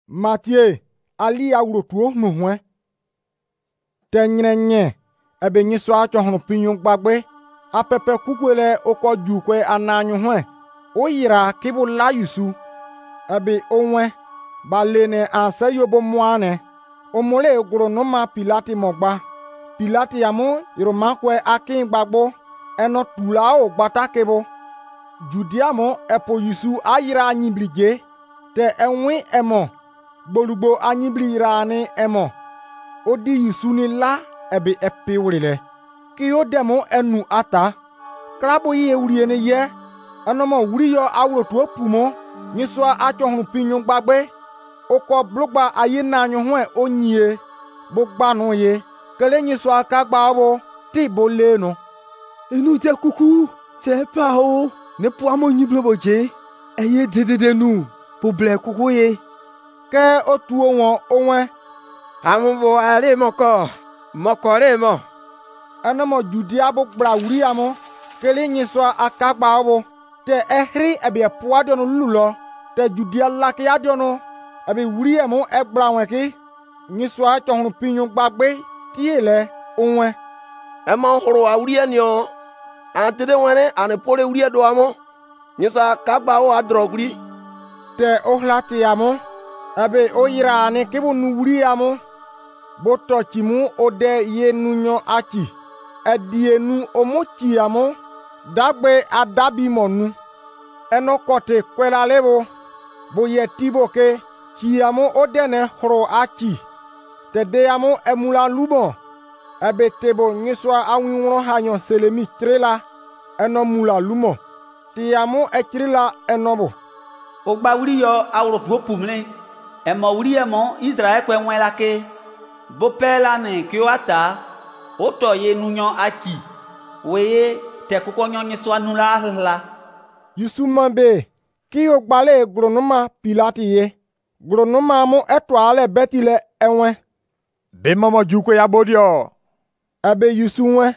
Mathieu ali awrotuo muhwe tenyrenye ebe nyiswa chohnu pinyu gbagbe apepe kukwele oko jukwe ananyu hwe oyira kibu la yusu ebe onwe balene anse yobo mwane omole gronoma Pilati mogba Pilati yamu iromakwe akin gbagbo eno tula o gbata kebo Judea mo epo yusu ayira anyiblige te enwi emo bolugbo anyibli rani emo odi yusu ni la ebe epiwrile ki o demo enu ata krabo ye uriene ye anomo wuriyo awrotu opumo nyiswa achohun pinyu gbagbe oko blogba aye nanyu hwe onyie bogbanu ye kele nyiswa kagba obo ti boleno enu te kuku te pa o ne po amo nyiblo boje eye dedede nu po ble kuku ye ke otu won onwe amubo ale moko re mo anomo Judea bo gbra wuri amo kele nyiswa akagba obo te ehri ebe puadonu lulo te Judea laki adonu ebe wuri amo egbra wenki nyiswa chohun pinyu gbagbe tiele onwe ema horo awuri enio antede wene anepore wuri edo amo nyiswa kagba o adroguri te ohlati amo ebe oyira ni kibu nu wuri amo boto chimu ode ye nunyo achi edienu omochi amo dagbe adabi monu enokote kwela lebo boye tiboke chi amo odene horo achi tede amo emula lubo ebe tebo nyiswa awinwro hanyo selemi trela eno mula lumo ti amo etrila enobo ogba wuri yo awro gopumle emo wuri emo Israel kwe nwela ke bo pela ne kyoata oto ye nunyo aki weye te kukonyo nyiswa nula hla Yusumambe ki ogbale gronoma Pilati ye gronoma mo etwale betile enwe be momo jukwe ya bodio ebe yusunwe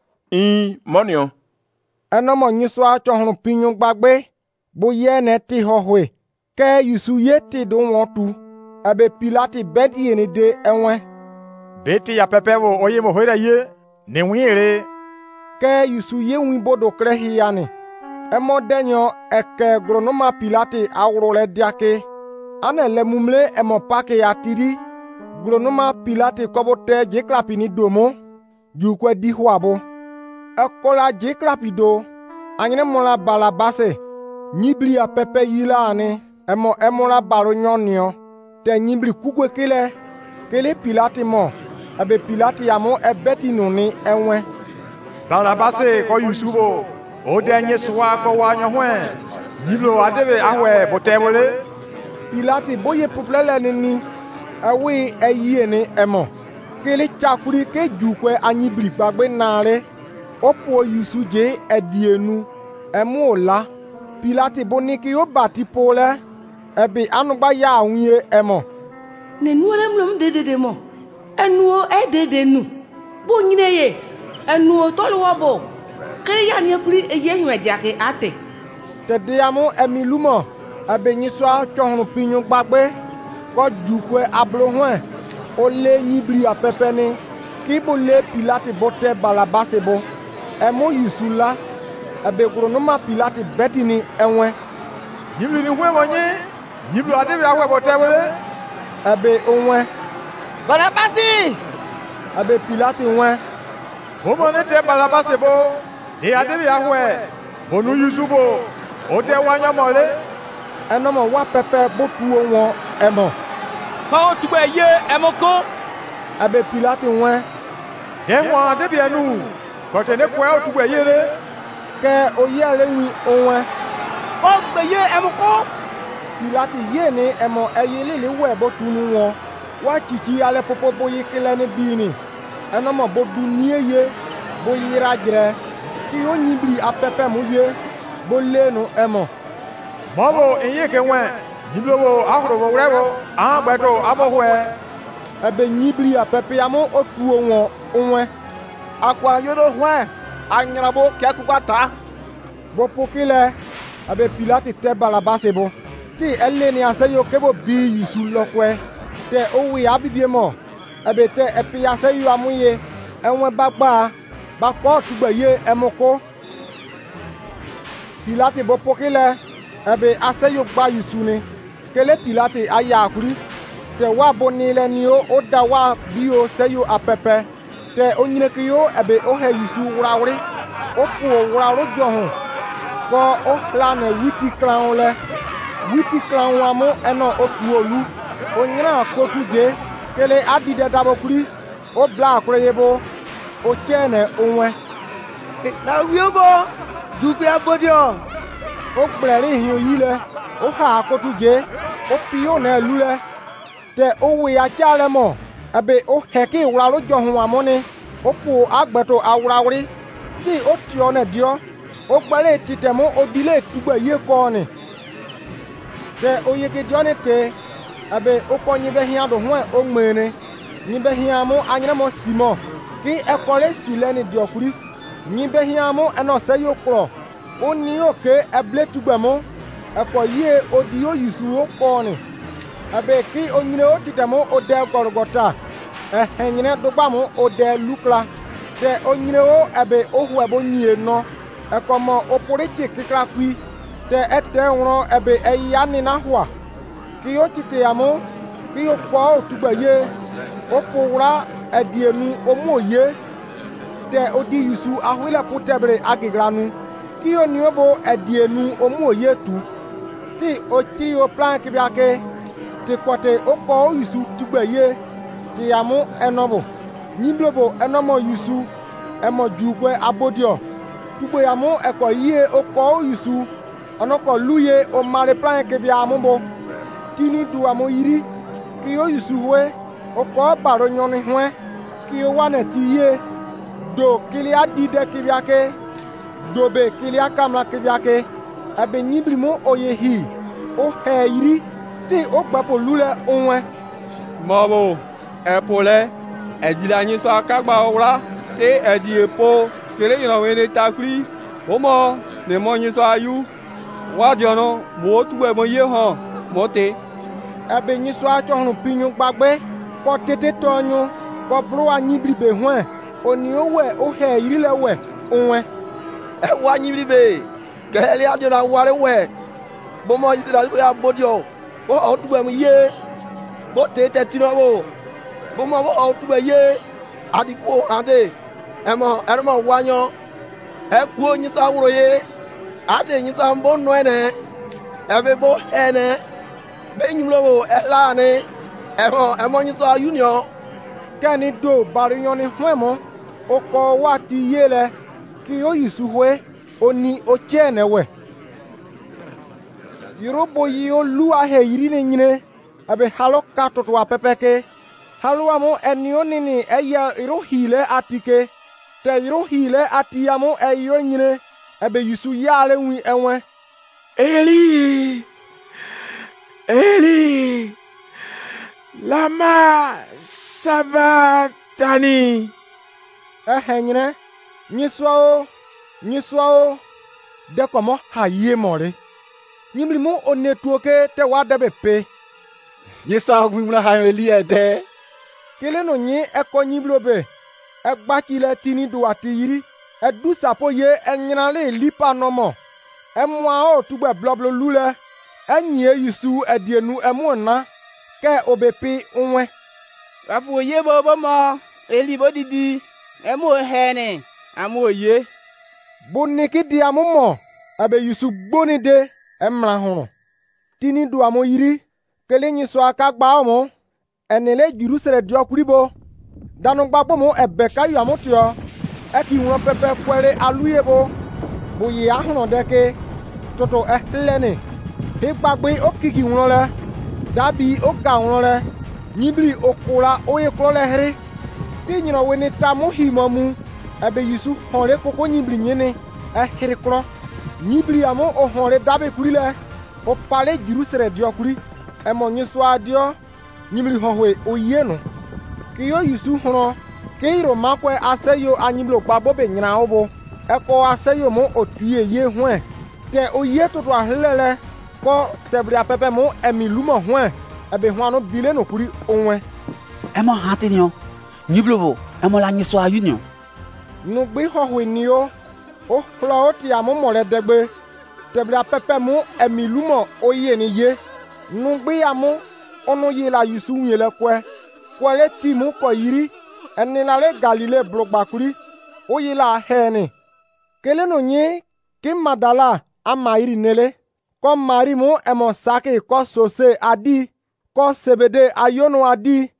monio enomo nyiswa chohun pinyu gbagbe bo ye ne ti hohwe ke yusu ye ti do wontu ebe Pilati bedi ene de enwe beti ya pepe wo oye mo hoira ye ne winre ke yusu ye win bodo krehi yani emo denyo eke gronoma Pilati awro le diake ane le mumle emo pake ya tiri gronoma Pilati kobote jeklapi ni domo jukwe di huabo ekola jeklapi do anyene mola balabase nyibli ya pepe yila ane emo la baro nyonio te nyibli kukwe kele Pilati mo ebe Pilati yamo ebeti nuni enwe balabase ko yusubo odenye suwa ko wanyo hwe yiblo adebe ahwe botewole Pilati boye puplele nini awi eyene emo kele chakuri ke jukwe anyibli gbagbe nare opo yusu je edienu emu ola Pilati boniki yo bati pole ebe anugba ya awunye emo ne nuole mlom dedede mo enuo edede nu bo nyine ye enuo toluwo bo kele ya ni kuri eye hwe diake ate tede amo emilumo ebe nyiswa chohun pinyu gbagbe ko jukwe ablo hwe ole nyibri apepe ni kibo le Pilati bote balabase bo emo yusula ebe gronoma Pilati betini enwe yibli ni hwe wonye yiblo adebe ahwe botewole ebe onwe Barabasi ebe Pilati nwe bomo ne te balabase bo de adebe ahwe bonu yusubo ode wanya mole enomo wa pepe botu won emo pa otugbe ye emoko ebe Pilati nwe de won adebe enu ko te ne kwe otugbe yele ke oyele wi onwe ogbe ye emoko Pilati ye ni emo eyelele we botu nu won wa chichi ale popo boye kele ne bini enomo bodu nieye boyira jre ki onyibli apepe mu ye bolenu emo mobo enye ke wen yiblo wo ahro wo rewo agbedo abohwe ebe nyibli apepe amo otu won onwe akwa yodo hwe anyarabo ke akukwata bo pokile ebe Pilati te balabase bo ti eleni aseyo kebo bi Yusu lokwe te owi abibie mo ebe te epi aseyo amuye enwe bagba bakọ tugbe ye emoko Pilate bo pokile ebe aseyo gba Yusu ni kele Pilate aya akuri te wa bonile ni o da wa bi o seyo apepe te onyine kiyo ebe o he Yusu wurawuri o pu wurawuri johun ko o plane witi clan le witi clan wa mo eno o pu olu o nyina kotu je kele adide dabo kuri o bla akure yebo o chene onwe na wiobo dupe abodio o gbere hin oyile o ha kotu je o pio na lule te o wi achale mo ebe o heke wuraro johun wa mo ni o pu agbeto awurawuri ti o tio na dio o gbere titemo odile tugbe ye ko ni te oyeke jone te abe o ko nyibe hian do ho o mmene nyibe hian mo anyere mo simo ki e kole sileni diokuri nyibe hian mo eno se yo kro o ni oke eble tugbe mo e ko ye odi o Yusu o ko ni abe ki onyire o titemo o de gorgota e henyine do gba mo o de lukla te onyire o ebe o hu ebo nyie no e ko mo o pori kikra kui te ete won ebe eya ni na hua ki o tite amo ki o ko tugbe ye o powra edienu o moye te odi Yusu ahwile putebre agigranu ki o ni obo edienu o moye tu ti o ti o plan ki biake ti kote o ko Yusu tugbe ye ti amo enobo nyiblobo enomo Yusu emo jukwe abodio tugbe amo eko ye o ko Yusu onoko luye o mare plan ke bia ambo tini du amo yiri ki o Yusu we o ko baro nyoni hwe ki o wane ti ye do kili adide ki biake do be kili akamla ki biake ebe nyibrimo oye hi o he yiri ti o gbapo lule onwe mobo epole edila nyi so akagba ora te edi epo kele yino we ne takri omo ne mo nyi so ayu wa diono mo tugbe mo ye han mo te ebe nyi so achohun pinyu gbagbe ko tete tonyu ko bro anyibri be hwan oni owe o he yiri lewe onwe e wa nyibri be kele adio na ware we bo mo yira ya bodio bo o tugbe mo ye bo tete tino bo mo bo o tugbe ye adifo ade emo wanyo e ku onyi sa wuro ye ade nyi sa mbo no ene ebe bo ene be nyimlo bo ela ne emo nyi sa union keni do bariyon ni hwemo o ko wa ti yele ki o Yusu we oni o chene we Yorubo yi o lu ahe yiri ne nyine abe halo katoto wa pepeke halo amo eni onini eya iro hile atike te iro hile atiyamo eyo nyine abe Yusu yale wi enwe Eli Eli lama sabatani nyine nyiswao de komo haye more nyimri mo onetuoke te wadebe pe Nyisa gwimla ha Eli ede kele no nyi eko nyiblobe egbakile tini duati yiri edu sapo ye enyinale lipa nomo emwa o tugbe bloblo lule enye Yusu edienu emuna ke obepi onwe afu ye bobo mo Eli bodidi emo hene amo ye boniki di amumo abe Yusu gboni de emra hunu tini du amo yiri kele nyi so akagba omo enele Jerusalem diokuribo danu gbagbo mo ebe kayu amotio eki won pepe kwere aluyebo boye ahunu deke toto ehleni igbagbe okiki won le dabi oga won le nyibli okura oye kro le hri ti nyino we ni tamu himomu ebe Yusu hore koko nyibli nyene ehri kro nyibli amo o hore dabe kuri le o pale Jerusalem diokuri emo nyiso adio nyibli hohwe oyenu kiyo Yusu hono keiro makwe aseyo anyiblo gbagbo be nyina obo eko aseyo mo otuye ye hwe te oye toto ahlele ko tebria pepe mu emi lumo hwen ebe hwan no bile no kuri onwe emo hatinio nyiblobo emo la nyiso ayunio nu gbe hohwe ni o hlo o ti amu mo le degbe tebria pepe mu emi lumo oye ni ye nu gbe amu onu ye la yusu yin le ko le ti mu ko yiri eni la le Galile blogba kuri oye la heni kele no nyi ki Madala amairi nele ko mari mu emo sake ko sose adi ko sebede ayono adi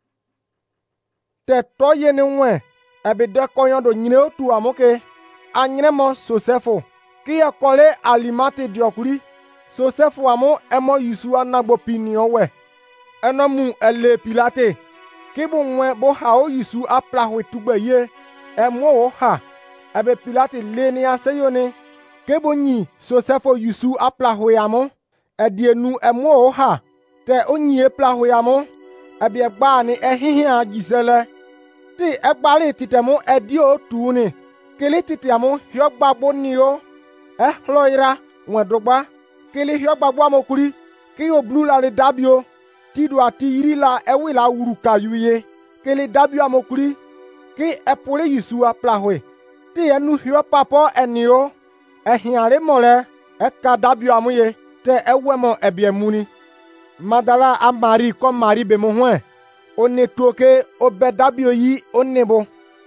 te toye ni nwe ebe de koyon do nyine otu amoke anyre mo Sosefo ki ekole alimate diokuri Sosefo amo emo Yusu anagbo pinio we enomu ele Pilate ki bu nwe bo ha o Yusu aplahwe tugbe ye emo o ha ebe Pilate le ni aseyoni ke bo nyi Sosefo Yusu aplahwe amo edienu emo o ha te onyi eplahwe amo ebe egba ni ehihia gisele ti egbali titemu edio tuni kele titiamu hiogba ni o hloira wedogba kele hiogba amokuri ki oblu la le dabio tidu ati iri la ewi la wuru kayuye kele dabio amokuri ki epole Yusu aplahwe ti enu hio papo enio ehiare mole eka dabio amuye te ewemo ebiemuni Madala amari ko mari be mo hwen one toke obe dabio yi onebo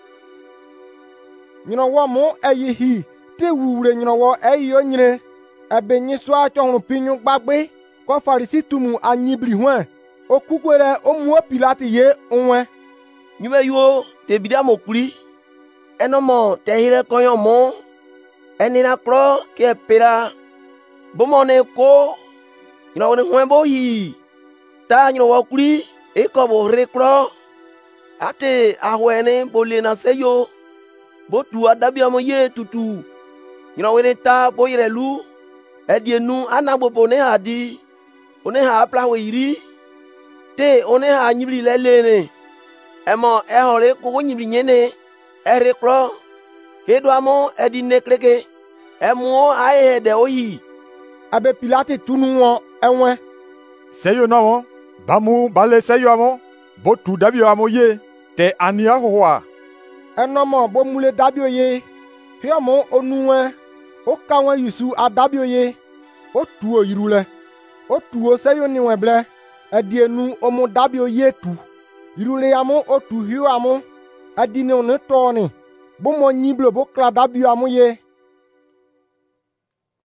nyinowo mo eyihi te wuure nyinowo eyi onyire ebe nyiso achorun pinyu gbagbe ko Farisi tumu anyibri hwen okukwere omu Pilate ye onwe nyube yo te bidia mokuri enomo te hire koyon mo enina kro ke pera bomone ko nyinowo ne hwen bo yi ta nyinowo kuri eko bo rekro ate ahwene bole na seyo botu adabia mo ye tutu nyinowo ne ta boyire lu edienu anagbobo ne hadi one ha aplawe yiri te one ha nyibri lelene emo ehore ko nyibri nyene erekro hedo amo edine kreke emo aye de oyi abe Pilate tunu won enwe seyo no won bamu bale seyo amo botu dabio amo ye te ania howa enomo bo mule dabio ye hiomo onuwe o kawen Yusu adabio ye o tuo yirule o tuo seyo ni weble edienu omu dabio ye tu yirule amo o tu hio amo adine on toni bo mo nyiblo bo kla dabio amo ye